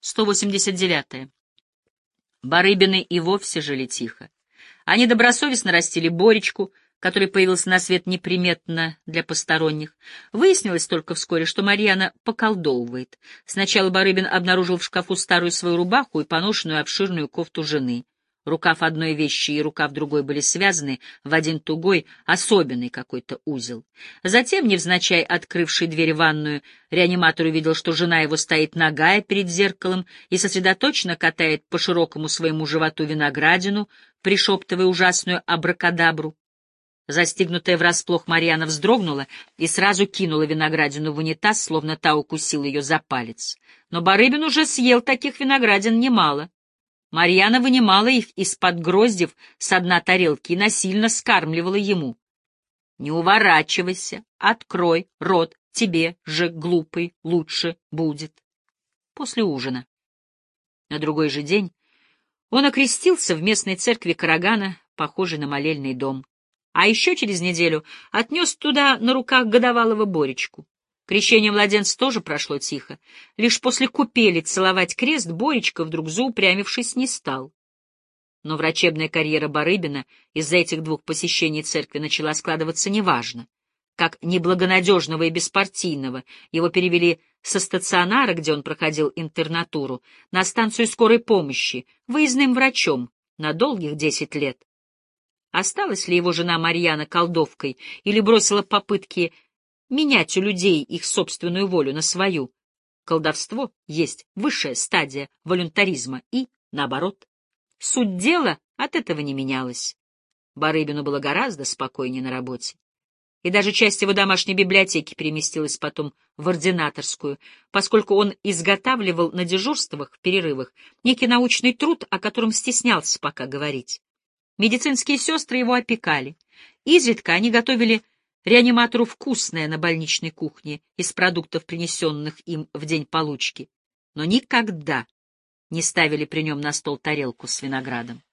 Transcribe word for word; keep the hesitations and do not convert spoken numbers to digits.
сто восемьдесят девятое. Барыбины и вовсе жили тихо. Они добросовестно растили Боречку, который появился на свет неприметно для посторонних. Выяснилось только вскоре, что Марьяна поколдовывает. Сначала Барыбин обнаружил в шкафу старую свою рубаху и поношенную обширную кофту жены. Рукав одной вещи и рукав другой были связаны в один тугой, особенный какой-то узел. Затем, невзначай открывший дверь в ванную, реаниматор увидел, что жена его стоит нагая перед зеркалом и сосредоточенно катает по широкому своему животу виноградину, пришептывая ужасную абракадабру. Застигнутая врасплох, Марьяна вздрогнула и сразу кинула виноградину в унитаз, словно та укусила ее за палец. Но Барыбин уже съел таких виноградин немало. Марьяна вынимала их из-под гроздев с дна тарелки и насильно скармливала ему. «Не уворачивайся, открой рот, тебе же, глупый, лучше будет». После ужина. На другой же день он окрестился в местной церкви Карагана, похожей на молельный дом. А еще через неделю отнес туда на руках годовалого Боречку. Крещение младенца тоже прошло тихо. Лишь после купели целовать крест Боречка, вдруг заупрямившись, не стал. Но врачебная карьера Барыбина из-за этих двух посещений церкви начала складываться неважно. Как неблагонадежного и беспартийного его перевели со стационара, где он проходил интернатуру, на станцию скорой помощи, выездным врачом на долгих десять лет. Осталась ли его жена Марьяна колдовкой или бросила попытки менять у людей их собственную волю на свою? Колдовство есть высшая стадия волюнтаризма и, наоборот, суть дела от этого не менялась. Барыбину было гораздо спокойнее на работе. И даже часть его домашней библиотеки переместилась потом в ординаторскую, поскольку он изготавливал на дежурствах, в перерывах, некий научный труд, о котором стеснялся пока говорить. Медицинские сестры его опекали. Изредка они готовили реаниматору вкусное на больничной кухне из продуктов, принесенных им в день получки, но никогда не ставили при нем на стол тарелку с виноградом.